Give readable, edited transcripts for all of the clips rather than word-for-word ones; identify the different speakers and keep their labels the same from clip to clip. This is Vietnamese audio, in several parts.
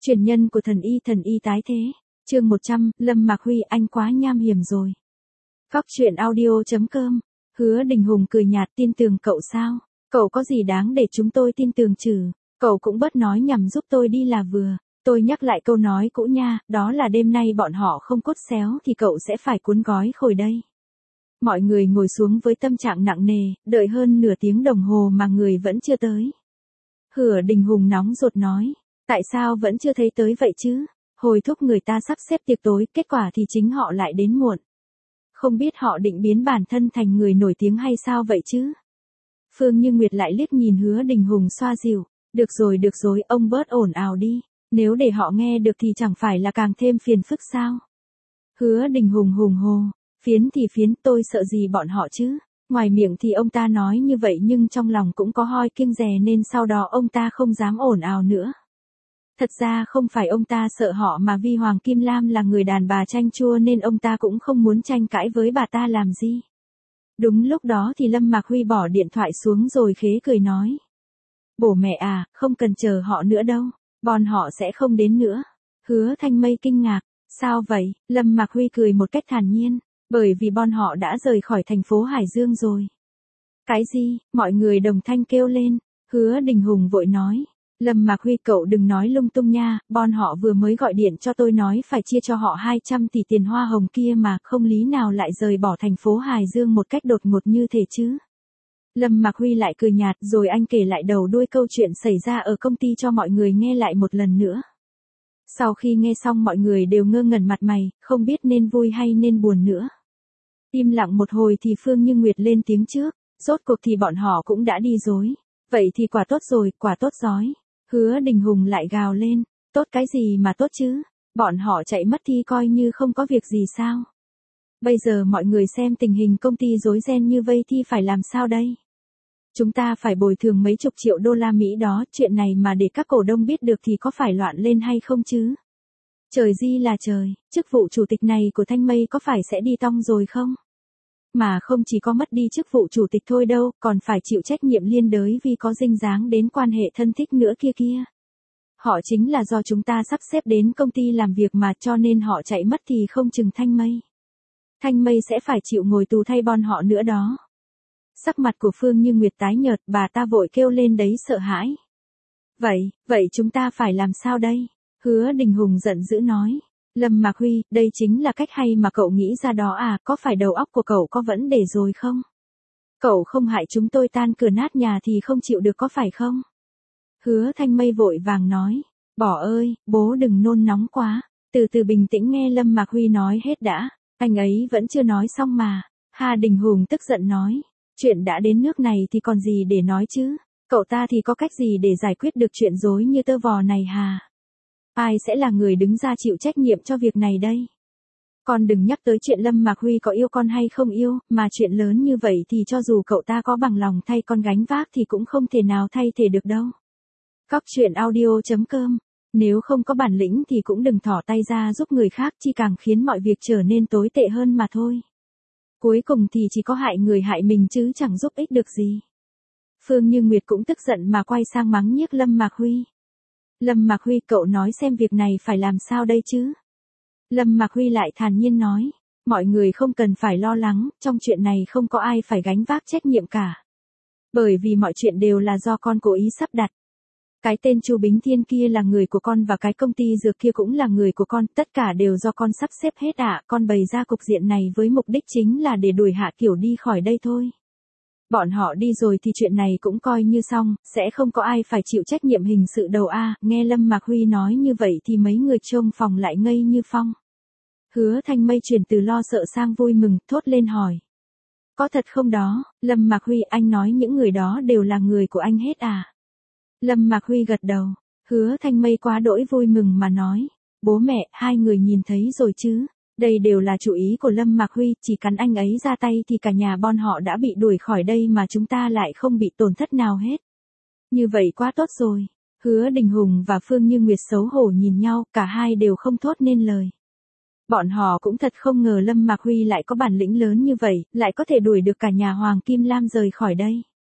Speaker 1: Truyền nhân của thần y tái thế. Chương 100, Lâm Mạc Huy anh quá nham hiểm rồi. Góc truyện audio.com. Hứa Đình Hùng cười nhạt, tin tưởng cậu sao? Cậu có gì đáng để chúng tôi tin tưởng chứ? Cậu cũng bớt nói nhằm giúp tôi đi là vừa. Tôi nhắc lại câu nói cũ nha, đó là đêm nay bọn họ không cốt xéo thì cậu sẽ phải cuốn gói khồi đây. Mọi người ngồi xuống với tâm trạng nặng nề, đợi hơn nửa tiếng đồng hồ mà người vẫn chưa tới. Hứa Đình Hùng nóng ruột nói, tại sao vẫn chưa thấy tới vậy chứ? Hồi thúc người ta sắp xếp tiệc tối, kết quả thì chính họ lại đến muộn. Không biết họ định biến bản thân thành người nổi tiếng hay sao vậy chứ? Phương Như Nguyệt lại liếc nhìn Hứa Đình Hùng xoa dịu, được rồi, ông bớt ồn ào đi, nếu để họ nghe được thì chẳng phải là càng thêm phiền phức sao? Hứa Đình Hùng hùng hồ, phiến thì phiến, tôi sợ gì bọn họ chứ? Ngoài miệng thì ông ta nói như vậy nhưng trong lòng cũng có hoi kiêng dè nên sau đó ông ta không dám ồn ào nữa. Thật ra không phải ông ta sợ họ mà vì Hoàng Kim Lam là người đàn bà chanh chua nên ông ta cũng không muốn tranh cãi với bà ta làm gì. Đúng lúc đó thì Lâm Mạc Huy bỏ điện thoại xuống rồi khế cười nói. Bố mẹ à, không cần chờ họ nữa đâu, bọn họ sẽ không đến nữa. Hứa Thanh Mây kinh ngạc, sao vậy? Lâm Mạc Huy cười một cách thản nhiên, bởi vì bọn họ đã rời khỏi thành phố Hải Dương rồi. Cái gì? Mọi người đồng thanh kêu lên. Hứa Đình Hùng vội nói. Lâm Mạc Huy cậu đừng nói lung tung nha, bọn họ vừa mới gọi điện cho tôi nói phải chia cho họ 200 tỷ tiền hoa hồng kia mà không lý nào lại rời bỏ thành phố Hải Dương một cách đột ngột như thế chứ. Lâm Mạc Huy lại cười nhạt rồi anh kể lại đầu đuôi câu chuyện xảy ra ở công ty cho mọi người nghe lại một lần nữa. Sau khi nghe xong mọi người đều ngơ ngẩn mặt mày, không biết nên vui hay nên buồn nữa. Im lặng một hồi thì Phương Như Nguyệt lên tiếng trước, rốt cuộc thì bọn họ cũng đã đi rồi. Vậy thì quả tốt rồi, quả tốt rói. Hứa Đình Hùng lại gào lên, tốt cái gì mà tốt chứ, bọn họ chạy mất thì coi như không có việc gì sao. Bây giờ mọi người xem tình hình công ty rối ren như vây thì phải làm sao đây? Chúng ta phải bồi thường mấy chục triệu đô la Mỹ đó, chuyện này mà để các cổ đông biết được thì có phải loạn lên hay không chứ? Trời di là trời, chức vụ chủ tịch này của Thanh Mây có phải sẽ đi tong rồi không? Mà không chỉ có mất đi chức vụ chủ tịch thôi đâu, còn phải chịu trách nhiệm liên đới vì có dinh dáng đến quan hệ thân thích nữa kia. Họ chính là do chúng ta sắp xếp đến công ty làm việc mà cho nên họ chạy mất thì không chừng Thanh Mây. Thanh Mây sẽ phải chịu ngồi tù thay bọn họ nữa đó. Sắc mặt của Phương Như Nguyệt tái nhợt, bà ta vội kêu lên đấy sợ hãi. Vậy chúng ta phải làm sao đây? Hứa Đình Hùng giận dữ nói. Lâm Mạc Huy, đây chính là cách hay mà cậu nghĩ ra đó à, có phải đầu óc của cậu có vấn đề rồi không? Cậu không hại chúng tôi tan cửa nát nhà thì không chịu được có phải không? Hứa Thanh Mây vội vàng nói, bỏ ơi, bố đừng nôn nóng quá, từ từ bình tĩnh nghe Lâm Mạc Huy nói hết đã, anh ấy vẫn chưa nói xong mà. Hà Đình Hùng tức giận nói, chuyện đã đến nước này thì còn gì để nói chứ, cậu ta thì có cách gì để giải quyết được chuyện rối như tơ vò này hà? Ai sẽ là người đứng ra chịu trách nhiệm cho việc này đây? Con đừng nhắc tới chuyện Lâm Mạc Huy có yêu con hay không yêu, mà chuyện lớn như vậy thì cho dù cậu ta có bằng lòng thay con gánh vác thì cũng không thể nào thay thế được đâu. Góc truyện audio.com. Nếu không có bản lĩnh thì cũng đừng thỏ tay ra giúp người khác, chỉ càng khiến mọi việc trở nên tồi tệ hơn mà thôi. Cuối cùng thì chỉ có hại người hại mình chứ chẳng giúp ích được gì. Phương Như Nguyệt cũng tức giận mà quay sang mắng nhiếc Lâm Mạc Huy. Lâm Mạc Huy, cậu nói xem việc này phải làm sao đây chứ? Lâm Mạc Huy lại thản nhiên nói, mọi người không cần phải lo lắng, trong chuyện này không có ai phải gánh vác trách nhiệm cả. Bởi vì mọi chuyện đều là do con cố ý sắp đặt. Cái tên Chu Bính Thiên kia là người của con và cái công ty dược kia cũng là người của con, tất cả đều do con sắp xếp hết ạ, con bày ra cục diện này với mục đích chính là để đuổi Hạ Kiểu đi khỏi đây thôi. Bọn họ đi rồi thì chuyện này cũng coi như xong, sẽ không có ai phải chịu trách nhiệm hình sự đâu a. Nghe Lâm Mạc Huy nói như vậy thì mấy người trông phòng lại ngây như phong. Hứa Thanh Mây chuyển từ lo sợ sang vui mừng, thốt lên hỏi. Có thật không đó? Lâm Mạc Huy, anh nói những người đó đều là người của anh hết à? Lâm Mạc Huy gật đầu. Hứa Thanh Mây quá đỗi vui mừng mà nói, bố mẹ, hai người nhìn thấy rồi chứ? Đây đều là chủ ý của Lâm Mạc Huy, chỉ cần anh ấy ra tay thì cả nhà bọn họ đã bị đuổi khỏi đây mà chúng ta lại không bị tổn thất nào hết. Như vậy quá tốt rồi. Hứa Đình Hùng và Phương Như Nguyệt xấu hổ nhìn nhau, cả hai đều không thốt nên lời. Bọn họ cũng thật không ngờ Lâm Mạc Huy lại có bản lĩnh lớn như vậy, lại có thể đuổi được cả nhà Hoàng Kim Lam rời khỏi đây.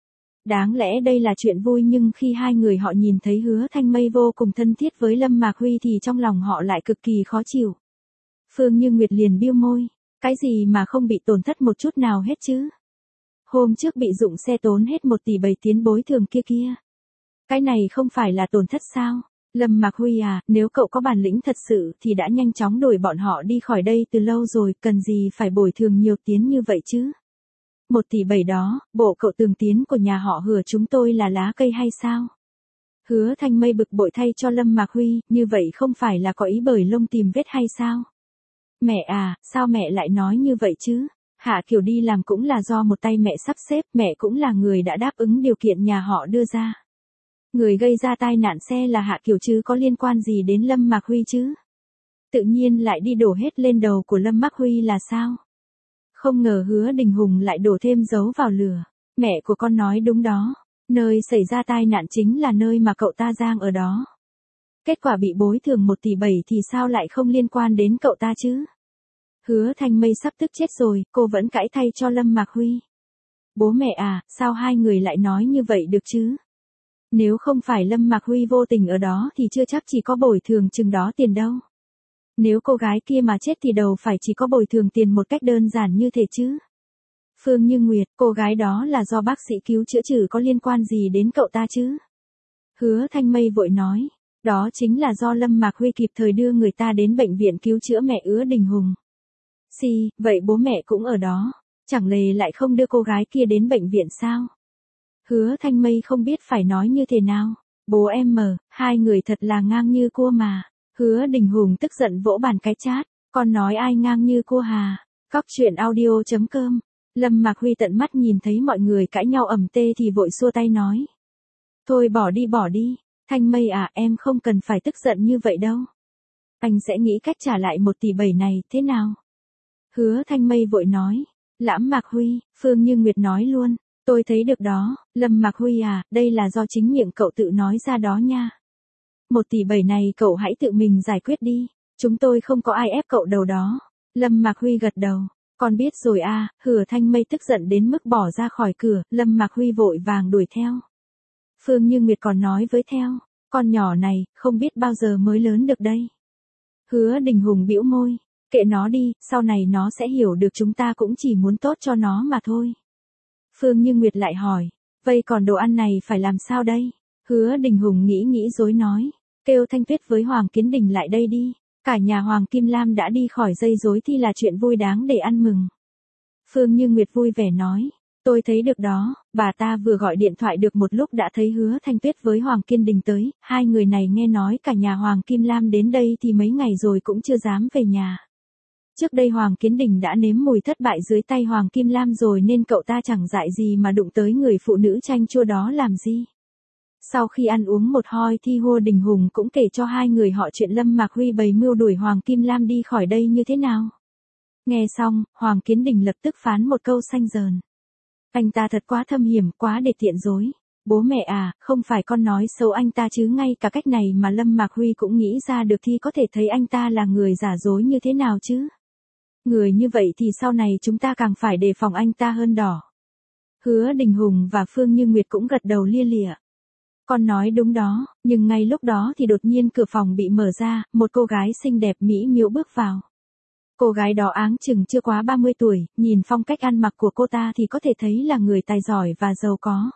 Speaker 1: Đáng lẽ đây là chuyện vui nhưng khi hai người họ nhìn thấy Hứa Thanh Mây vô cùng thân thiết với Lâm Mạc Huy thì trong lòng họ lại cực kỳ khó chịu. Phương Như Nguyệt liền bĩu môi, cái gì mà không bị tổn thất một chút nào hết chứ? Hôm trước bị dụng xe tốn hết 1 tỷ 7 tiến bồi thường kia kia. Cái này không phải là tổn thất sao? Lâm Mạc Huy à, nếu cậu có bản lĩnh thật sự thì đã nhanh chóng đuổi bọn họ đi khỏi đây từ lâu rồi, cần gì phải bồi thường nhiều tiến như vậy chứ? 1 tỷ 7 đó, bộ cậu Tường Tiến của nhà họ Hứa chúng tôi là lá cây hay sao? Hứa Thanh Mây bực bội thay cho Lâm Mạc Huy, như vậy không phải là có ý bời lông tìm vết hay sao? Mẹ à, sao mẹ lại nói như vậy chứ? Hạ Kiều đi làm cũng là do một tay mẹ sắp xếp, mẹ cũng là người đã đáp ứng điều kiện nhà họ đưa ra. Người gây ra tai nạn xe là Hạ Kiều chứ có liên quan gì đến Lâm Mạc Huy chứ? Tự nhiên lại đi đổ hết lên đầu của Lâm Mạc Huy là sao? Không ngờ Hứa Đình Hùng lại đổ thêm dấu vào lửa. Mẹ của con nói đúng đó. Nơi xảy ra tai nạn chính là nơi mà cậu ta Giang ở đó. Kết quả bị bồi thường 1 tỷ 7 thì sao lại không liên quan đến cậu ta chứ? Hứa Thanh Mây sắp tức chết rồi, cô vẫn cãi thay cho Lâm Mạc Huy. Bố mẹ à, sao hai người lại nói như vậy được chứ? Nếu không phải Lâm Mạc Huy vô tình ở đó thì chưa chắc chỉ có bồi thường chừng đó tiền đâu. Nếu cô gái kia mà chết thì đầu phải chỉ có bồi thường tiền một cách đơn giản như thế chứ. Phương Như Nguyệt, cô gái đó là do bác sĩ cứu chữa chứ có liên quan gì đến cậu ta chứ? Hứa Thanh Mây vội nói, đó chính là do Lâm Mạc Huy kịp thời đưa người ta đến bệnh viện cứu chữa mẹ Hứa Đình Hùng. Vậy bố mẹ cũng ở đó, chẳng lẽ lại không đưa cô gái kia đến bệnh viện sao? Hứa Thanh Mây không biết phải nói như thế nào. Bố em hai người thật là ngang như cua mà. Hứa Đình Hùng tức giận vỗ bàn cái chát, con nói ai ngang như cua hà? Cóc truyện audio.com. Lâm Mạc Huy tận mắt nhìn thấy mọi người cãi nhau ầm tê thì vội xua tay nói. Thôi bỏ đi. Thanh Mây à, em không cần phải tức giận như vậy đâu. Anh sẽ nghĩ cách trả lại 1 tỷ 7 này, thế nào? Hứa Thanh Mây vội nói. Lãm Mạc Huy, Phương Như Nguyệt nói luôn. Tôi thấy được đó, Lâm Mạc Huy à, đây là do chính miệng cậu tự nói ra đó nha. 1 tỷ 7 này cậu hãy tự mình giải quyết đi. Chúng tôi không có ai ép cậu đâu đó. Lâm Mạc Huy gật đầu. Con biết rồi à, Hứa Thanh Mây tức giận đến mức bỏ ra khỏi cửa, Lâm Mạc Huy vội vàng đuổi theo. Phương Như Nguyệt còn nói với theo, con nhỏ này, không biết bao giờ mới lớn được đây. Hứa Đình Hùng bĩu môi, kệ nó đi, sau này nó sẽ hiểu được chúng ta cũng chỉ muốn tốt cho nó mà thôi. Phương Như Nguyệt lại hỏi, vậy còn đồ ăn này phải làm sao đây? Hứa Đình Hùng nghĩ rối nói, kêu Thanh Tuyết với Hoàng Kiến Đình lại đây đi. Cả nhà Hoàng Kim Lam đã đi khỏi dây rối thì là chuyện vui đáng để ăn mừng. Phương Như Nguyệt vui vẻ nói, tôi thấy được đó, bà ta vừa gọi điện thoại được một lúc đã thấy Hứa Thanh Tuyết với Hoàng Kiên Đình tới, hai người này nghe nói cả nhà Hoàng Kim Lam đến đây thì mấy ngày rồi cũng chưa dám về nhà. Trước đây Hoàng Kiến Đình đã nếm mùi thất bại dưới tay Hoàng Kim Lam rồi nên cậu ta chẳng dại gì mà đụng tới người phụ nữ chanh chua đó làm gì. Sau khi ăn uống một hoi thì Hứa Đình Hùng cũng kể cho hai người họ chuyện Lâm Mạc Huy bày mưu đuổi Hoàng Kim Lam đi khỏi đây như thế nào. Nghe xong, Hoàng Kiến Đình lập tức phán một câu xanh dờn. Anh ta thật quá thâm hiểm, quá để tiện dối. Bố mẹ à, không phải con nói xấu anh ta chứ ngay cả cách này mà Lâm Mạc Huy cũng nghĩ ra được thì có thể thấy anh ta là người giả dối như thế nào chứ. Người như vậy thì sau này chúng ta càng phải đề phòng anh ta hơn đỏ. Hứa Đình Hùng và Phương Như Nguyệt cũng gật đầu lia lịa. Con nói đúng đó, nhưng ngay lúc đó thì đột nhiên cửa phòng bị mở ra, một cô gái xinh đẹp mỹ miều bước vào. Cô gái đó áng chừng chưa quá 30 tuổi, nhìn phong cách ăn mặc của cô ta thì có thể thấy là người tài giỏi và giàu có.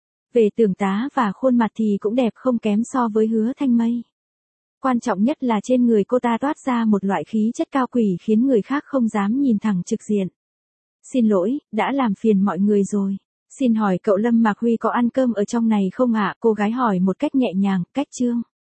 Speaker 1: Về tưởng tá và khuôn mặt thì cũng đẹp không kém so với Hứa Thanh Mây. Quan trọng nhất là trên người cô ta toát ra một loại khí chất cao quý khiến người khác không dám nhìn thẳng trực diện. Xin lỗi, đã làm phiền mọi người rồi. Xin hỏi cậu Lâm Mạc Huy có ăn cơm ở trong này không ạ? Cô gái hỏi một cách nhẹ nhàng, cách trương.